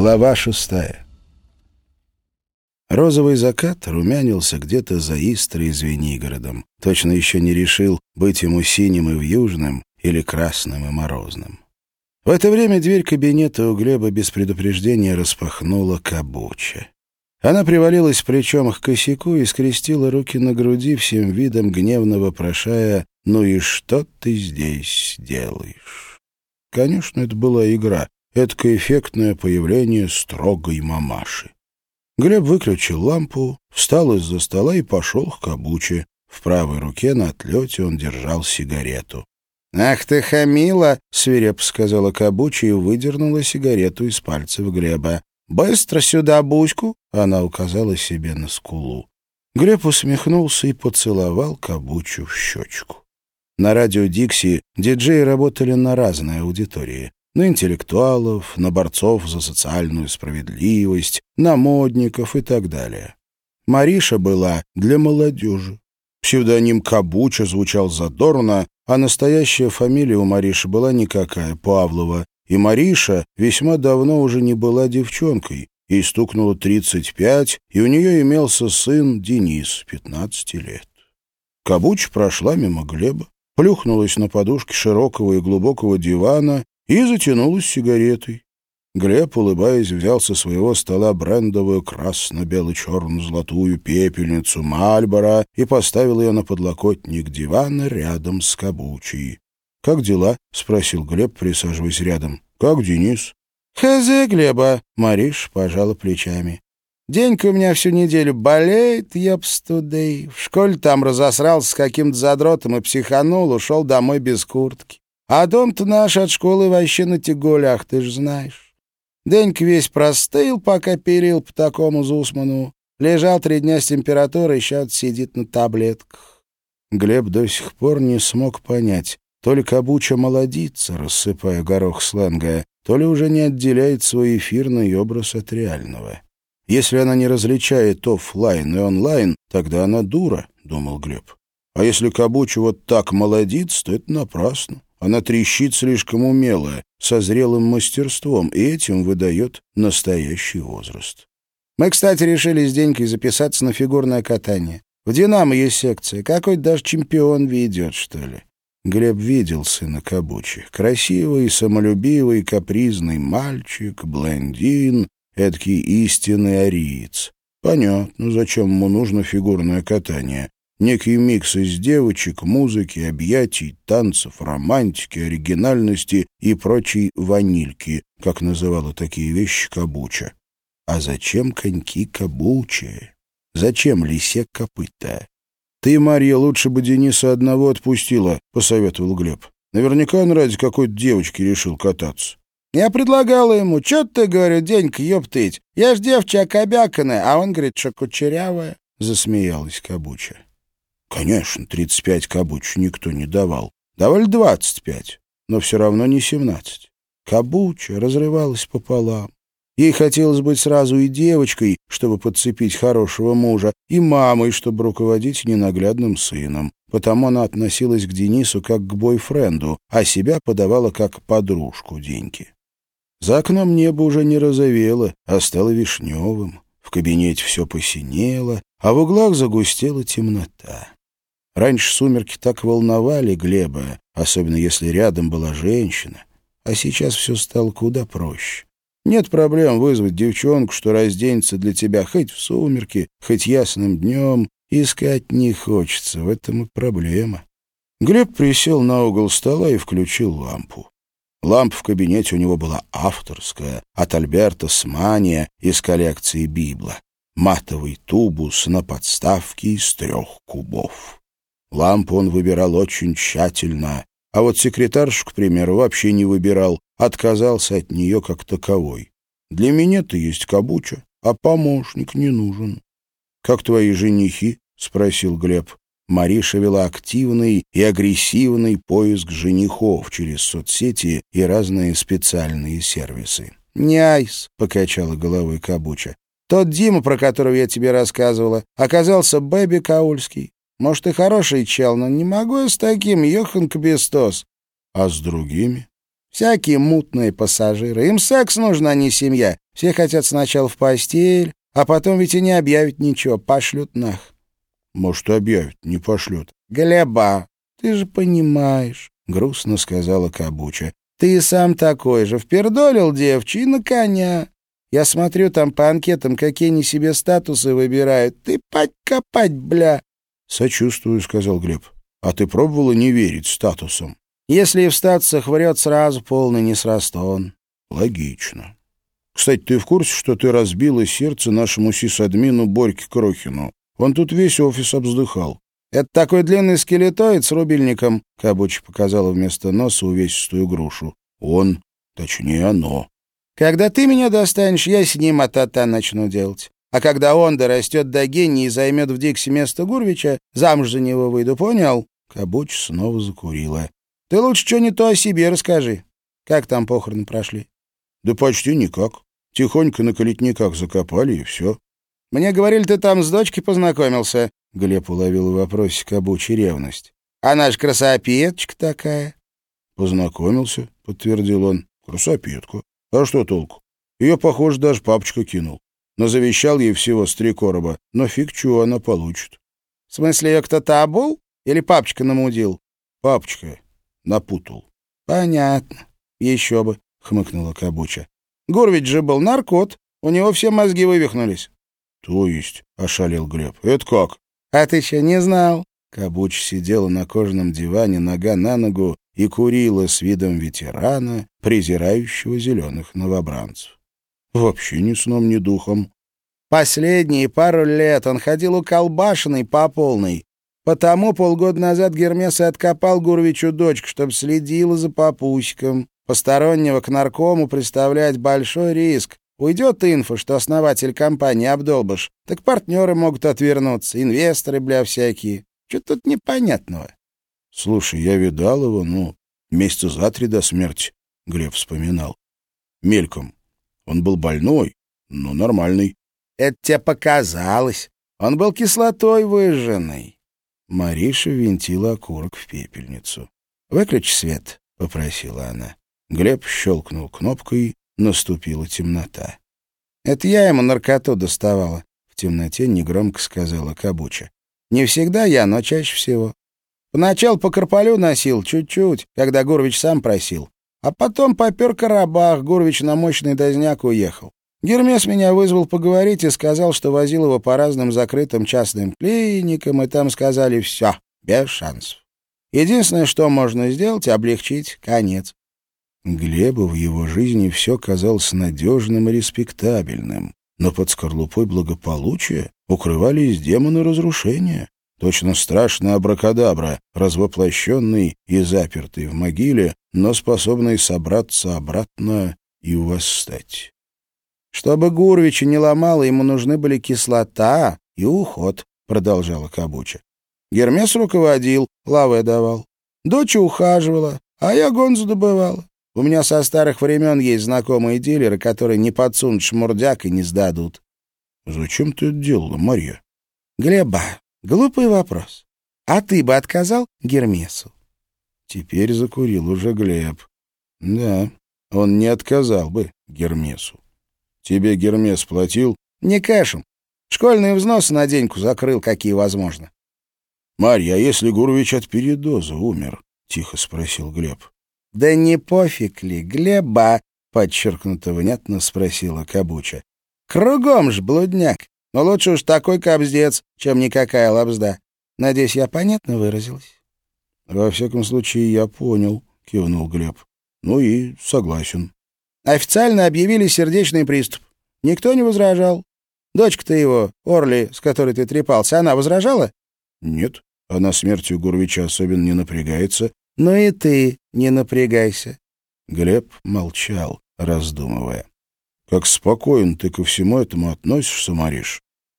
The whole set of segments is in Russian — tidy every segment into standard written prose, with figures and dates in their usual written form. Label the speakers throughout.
Speaker 1: Глава 6. Розовый закат румянился где-то за Истрой и Звенигородом. Точно еще не решил, быть ему синим и вьюжным или красным и морозным. В это время дверь кабинета у Глеба без предупреждения распахнула Кабуча. Она привалилась плечом к косяку и скрестила руки на груди, всем видом гневно вопрошая: «Ну и что ты здесь делаешь?» Конечно, это была игра. Эдакое эффектное появление строгой мамаши. Глеб выключил лампу, встал из-за стола и пошел к Кабуче. В правой руке на отлете он держал сигарету. «Ах ты хамила!» — свирепо сказала Кабуча и выдернула сигарету из пальцев Глеба. «Быстро сюда, Буську!» — она указала себе на скулу. Глеб усмехнулся и поцеловал Кабучу в щечку. На радио «Дикси» диджеи работали на разные аудитории. На интеллектуалов, на борцов за социальную справедливость, на модников и так далее. Мариша была для молодежи. Псевдоним Кабуча звучал задорно, а настоящая фамилия у Мариши была никакая, Павлова. И Мариша весьма давно уже не была девчонкой. Ей стукнуло 35, и у нее имелся сын Денис, 15 лет. Кабуча прошла мимо Глеба, плюхнулась на подушке широкого и глубокого дивана и затянулась сигаретой. Глеб, улыбаясь, взял со своего стола брендовую красно-бело-черно-золотую пепельницу «Мальборо» и поставил ее на подлокотник дивана рядом с Кабучей. «Как дела?» — спросил Глеб, присаживаясь рядом. «Как Денис?» «Хз, Глеба!» — Мариш пожала плечами. «Денька у меня всю неделю болеет, епстудей. В школе там разосрался с каким-то задротом и психанул, ушел домой без куртки. А дом-то наш от школы вообще на тяголях, ты ж знаешь. Денька весь простыл, пока перил по такому Зусману. Лежал 3 дня с температурой, еще сидит на таблетках». Глеб до сих пор не смог понять, то ли Кабуча молодится, рассыпая горох сленга, то ли уже не отделяет свой эфирный образ от реального. «Если она не различает оффлайн и онлайн, тогда она дура», — думал Глеб. «А если Кабуча вот так молодится, то это напрасно. Она трещит слишком умело, со зрелым мастерством, и этим выдает настоящий возраст». «Мы, кстати, решили с Денькой записаться на фигурное катание. В «Динамо» есть секция. Какой-то даже чемпион ведет, что ли». Глеб видел сына Кабучи. Красивый, самолюбивый, капризный мальчик, блондин, эдакий истинный ариец. Понятно, зачем ему нужно фигурное катание. Некий микс из девочек, музыки, объятий, танцев, романтики, оригинальности и прочей ванильки, как называла такие вещи Кабуча. А зачем коньки Кабучи? Зачем лисе копыта? «Ты, Марья, лучше бы Дениса одного отпустила», — посоветовал Глеб. «Наверняка он ради какой-то девочки решил кататься». «Я предлагала ему, чё ты, говорю, Денька, ёптыть, я ж девча окобяканная, а он говорит, что кучерявая», — засмеялась Кабуча. Конечно, 35 Кабуч никто не давал. Давали 25, но все равно не 17. Кабуча разрывалась пополам. Ей хотелось быть сразу и девочкой, чтобы подцепить хорошего мужа, и мамой, чтобы руководить ненаглядным сыном. Потому она относилась к Денису как к бойфренду, а себя подавала как подружку Деньки. За окном небо уже не розовело, а стало вишневым. В кабинете все посинело, а в углах загустела темнота. Раньше сумерки так волновали Глеба, особенно если рядом была женщина, а сейчас все стало куда проще. Нет проблем вызвать девчонку, что разденется для тебя хоть в сумерки, хоть ясным днем. Искать не хочется, в этом и проблема. Глеб присел на угол стола и включил лампу. Лампа в кабинете у него была авторская, от Альберто Смания из коллекции Библа. Матовый тубус на подставке из 3 кубов. Лампу он выбирал очень тщательно, а вот секретаршу, к примеру, вообще не выбирал, отказался от нее как таковой. Для меня-то есть Кабуча, а помощник не нужен. «Как твои женихи?» — спросил Глеб. Мариша вела активный и агрессивный поиск женихов через соцсети и разные специальные сервисы. «Няйс», — покачала головой Кабуча. «Тот Дима, про которого я тебе рассказывала, оказался Бэби Каульский. Может, и хороший чел, но не могу я с таким, Йохан Кабестос». «А с другими?» Всякие мутные пассажиры. Им секс нужен, а не семья. Все хотят сначала в постель, а потом ведь и не объявят ничего, пошлют нах. Может, объявят, не пошлют. Глеба, ты же понимаешь, грустно сказала Кабуча. Ты и сам такой же, впердолил девчи и на коня. Я смотрю там по анкетам, какие они себе статусы выбирают. Ты пать-копать, бля. Сочувствую, сказал Глеб. А ты пробовала не верить статусам? Если и в статусах врет, сразу полный несрастон. Логично. Кстати, ты в курсе, что ты разбила сердце нашему сисадмину Борьке Крохину? Он тут весь офис обздыхал. Это такой длинный скелетоид с рубильником, Кабуча показала вместо носа увесистую грушу. Он, точнее оно. Когда ты меня достанешь, я с ним а-та-та начну делать. А когда он дорастет до гения и займет в Дикси место Гурвича, замуж за него выйду, понял? Кабуча снова закурила. Ты лучше что не то о себе расскажи. Как там похороны прошли? Да почти никак. Тихонько на калитниках закопали, и все. Мне говорили, ты там с дочкой познакомился. Глеб уловил в вопросе Кабучи ревность. Она ж красопеточка такая. Познакомился, подтвердил он. Красопетка. А что толку? Ее, похоже, даже папочка кинул. Но завещал ей всего с 3 короба. Но фиг чего она получит. В смысле, ее кто-то обул? Или папочка намудил? Папочка напутал. Понятно. Еще бы, хмыкнула Кабуча. Гурвич же был наркот. У него все мозги вывихнулись. То есть, ошалел Глеб. Это как? А ты что, не знал? Кабуча сидела на кожаном диване, нога на ногу, и курила с видом ветерана, презирающего зеленых новобранцев. Вообще ни сном, ни духом. Последние пару лет он ходил уколбашенный по полной. Потому полгода назад Гермес и откопал Гурвичу дочку, чтобы следила за папусиком. Постороннего к наркому представлять большой риск. Уйдет инфа, что основатель компании обдолбыш, так партнеры могут отвернуться, инвесторы, бля, всякие. Что тут непонятного? Слушай, я видал его, месяца за 3 до смерти, Глеб вспоминал. Мельком. Он был больной, но нормальный. Это тебе показалось. Он был кислотой выжженной. Мариша винтила окурок в пепельницу. «Выключи свет», — попросила она. Глеб щелкнул кнопкой, наступила темнота. «Это я ему наркоту доставала», — в темноте негромко сказала Кабуча. «Не всегда я, но чаще всего. Поначалу по Карполю носил, чуть-чуть, когда Гурвич сам просил. А потом попер Карабах, Гурвич на мощный дозняк уехал. Гермес меня вызвал поговорить и сказал, что возил его по разным закрытым частным клиникам, и там сказали «все, без шансов». Единственное, что можно сделать — облегчить конец. Глебу в его жизни все казалось надежным и респектабельным, но под скорлупой благополучия укрывались демоны разрушения. Точно страшный абракадабра, развоплощенный и запертый в могиле, но способный собраться обратно и восстать. «Чтобы Гурвича не ломало, ему нужны были кислота и уход», — продолжала Кабуча. «Гермес руководил, лаве давал. Дочь ухаживала, а я гонзу добывала. У меня со старых времен есть знакомые дилеры, которые не подсунут шмурдяк и не сдадут». «Зачем ты это делала, Марья?» «Глеба, глупый вопрос. А ты бы отказал Гермесу?» Теперь закурил уже Глеб. «Да, он не отказал бы Гермесу. Тебе Гермес платил?» «Не кэшем. Школьные взносы на деньку закрыл, какие возможно». «Марья, а если Гурвич от передоза умер?» — тихо спросил Глеб. «Да не пофиг ли, Глеба?» — подчеркнуто внятно спросила Кабуча. «Кругом ж блудняк. Но лучше уж такой кобздец, чем никакая лабзда. Надеюсь, я понятно выразилась?» «Во всяком случае, я понял», — кивнул Глеб. «Ну и согласен». «Официально объявили сердечный приступ. Никто не возражал. Дочка-то его, Орли, с которой ты трепался, она возражала?» «Нет, она смертью Гурвича особенно не напрягается». «Ну и ты не напрягайся». Глеб молчал, раздумывая. «Как спокоен ты ко всему этому относишься, Мариш?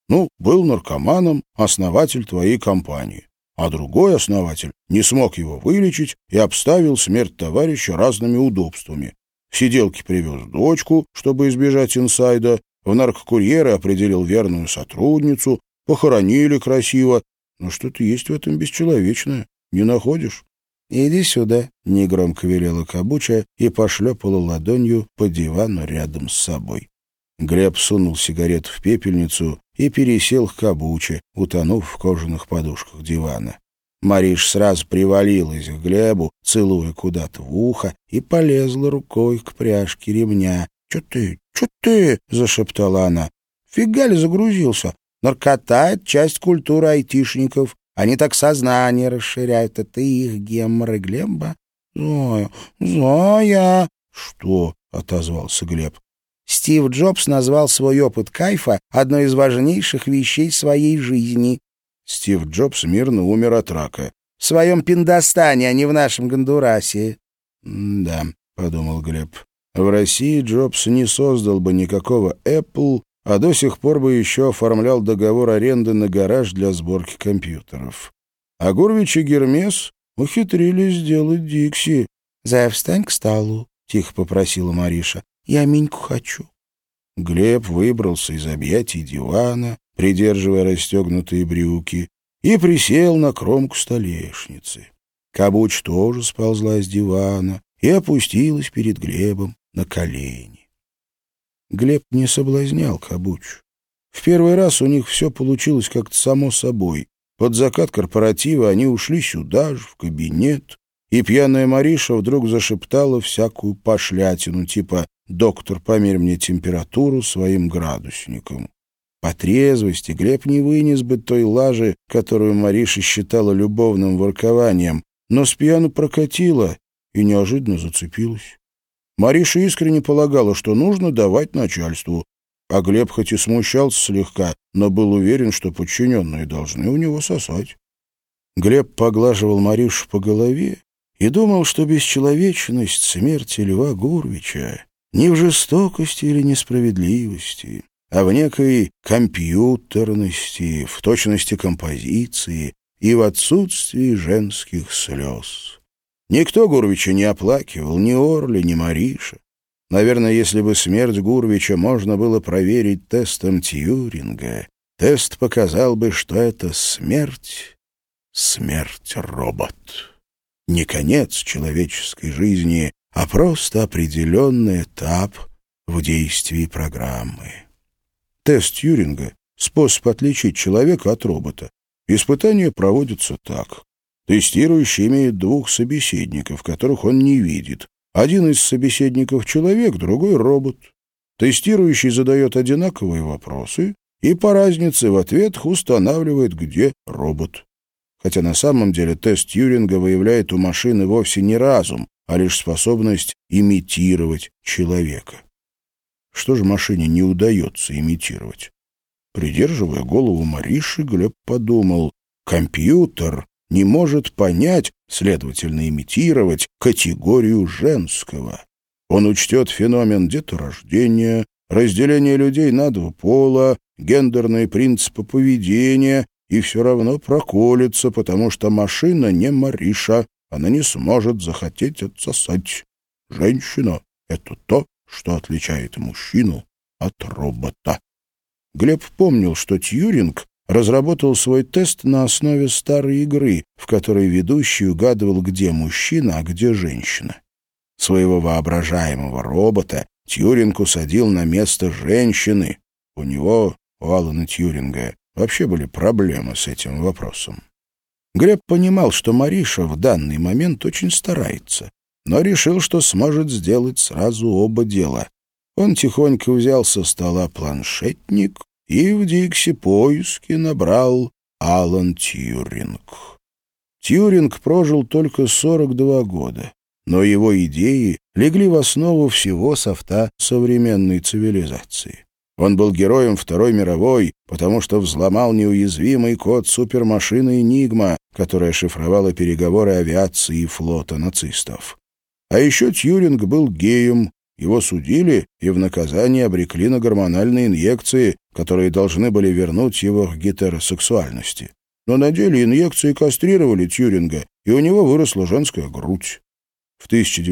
Speaker 1: Был наркоманом основатель твоей компании, а другой основатель не смог его вылечить и обставил смерть товарища разными удобствами. В сиделке привез дочку, чтобы избежать инсайда, в наркокурьеры определил верную сотрудницу, похоронили красиво. Но что-то есть в этом бесчеловечное, не находишь?» «Иди сюда», — негромко велела Кабуча и пошлепала ладонью по дивану рядом с собой. Глеб сунул сигарету в пепельницу и пересел к Кабуче, утонув в кожаных подушках дивана. Мариш сразу привалилась к Глебу, целуя куда-то в ухо, и полезла рукой к пряжке ремня. «Чё ты?» — зашептала она. «Фига ли загрузился? Наркота — это часть культуры айтишников. Они так сознание расширяют. Это их геморрой, Глеба». «Зоя!» «Что?» — отозвался Глеб. «Стив Джобс назвал свой опыт кайфа одной из важнейших вещей своей жизни». Стив Джобс мирно умер от рака. «В своем Пиндостане, а не в нашем Гондурасе». «Да», — подумал Глеб. «В России Джобс не создал бы никакого Apple, а до сих пор бы еще оформлял договор аренды на гараж для сборки компьютеров. А Гурвич и Гермес ухитрились сделать Дикси». «Зая, встань к столу», — тихо попросила Мариша. «Я Миньку хочу». Глеб выбрался из объятий дивана, придерживая расстегнутые брюки, и присел на кромку столешницы. Кабуч тоже сползла с дивана и опустилась перед Глебом на колени. Глеб не соблазнял Кабуч. В первый раз у них все получилось как-то само собой. Под закат корпоратива они ушли сюда же, в кабинет, и пьяная Мариша вдруг зашептала всякую пошлятину, типа «Доктор, померь мне температуру своим градусником». По трезвости Глеб не вынес бы той лажи, которую Мариша считала любовным воркованием, но с пьяну прокатила и неожиданно зацепилась. Мариша искренне полагала, что нужно давать начальству, а Глеб хоть и смущался слегка, но был уверен, что подчиненные должны у него сосать. Глеб поглаживал Маришу по голове и думал, что бесчеловечность смерти Льва Гурвича не в жестокости или несправедливости, а в некой компьютерности, в точности композиции и в отсутствии женских слез. Никто Гурвича не оплакивал, ни Орли, ни Мариша. Наверное, если бы смерть Гурвича можно было проверить тестом Тьюринга, тест показал бы, что это смерть-робот. Не конец человеческой жизни, а просто определенный этап в действии программы. Тест Тьюринга — способ отличить человека от робота. Испытания проводятся так. Тестирующий имеет двух собеседников, которых он не видит. Один из собеседников — человек, другой — робот. Тестирующий задает одинаковые вопросы и по разнице в ответах устанавливает, где робот. Хотя на самом деле тест Тьюринга выявляет у машины вовсе не разум, а лишь способность имитировать человека. Что же машине не удается имитировать? Придерживая голову Мариши, Глеб подумал: компьютер не может понять, следовательно, имитировать категорию женского. Он учтет феномен деторождения, разделение людей на два пола, гендерные принципы поведения и все равно проколется, потому что машина не Мариша, она не сможет захотеть отсосать. Женщина — это то, что отличает мужчину от робота. Глеб помнил, что Тьюринг разработал свой тест на основе старой игры, в которой ведущий угадывал, где мужчина, а где женщина. Своего воображаемого робота Тьюринг усадил на место женщины. У него, у Алана Тьюринга, вообще были проблемы с этим вопросом. Глеб понимал, что Мариша в данный момент очень старается, но решил, что сможет сделать сразу оба дела. Он тихонько взял со стола планшетник и в Дикси поиски набрал Алан Тьюринг. Тьюринг прожил только 42 года, но его идеи легли в основу всего софта современной цивилизации. Он был героем Второй мировой, потому что взломал неуязвимый код супермашины «Энигма», которая шифровала переговоры авиации и флота нацистов. А еще Тьюринг был геем. Его судили и в наказание обрекли на гормональные инъекции, которые должны были вернуть его к гетеросексуальности. Но на деле инъекции кастрировали Тьюринга, и у него выросла женская грудь. В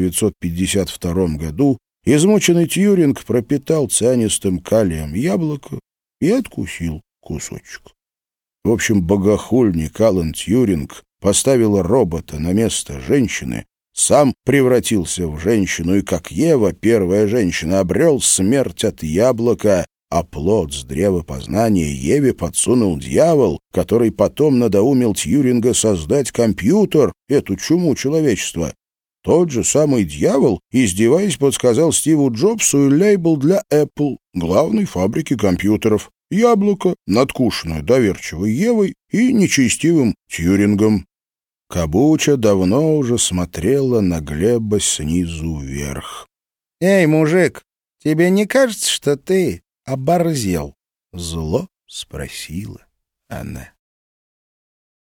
Speaker 1: 1952 году измученный Тьюринг пропитал цианистым калием яблоко и откусил кусочек. В общем, богохульник Алан Тьюринг поставила робота на место женщины, сам превратился в женщину и, как Ева, первая женщина, обрел смерть от яблока, а плод с древа познания Еве подсунул дьявол, который потом надоумил Тьюринга создать компьютер, эту чуму человечества. Тот же самый дьявол, издеваясь, подсказал Стиву Джобсу лейбл для Apple, главной фабрики компьютеров. Яблоко, надкушенное доверчивой Евой и нечестивым Тьюрингом. Кабуча давно уже смотрела на Глеба снизу вверх. «Эй, мужик, тебе не кажется, что ты оборзел?» — зло спросила она.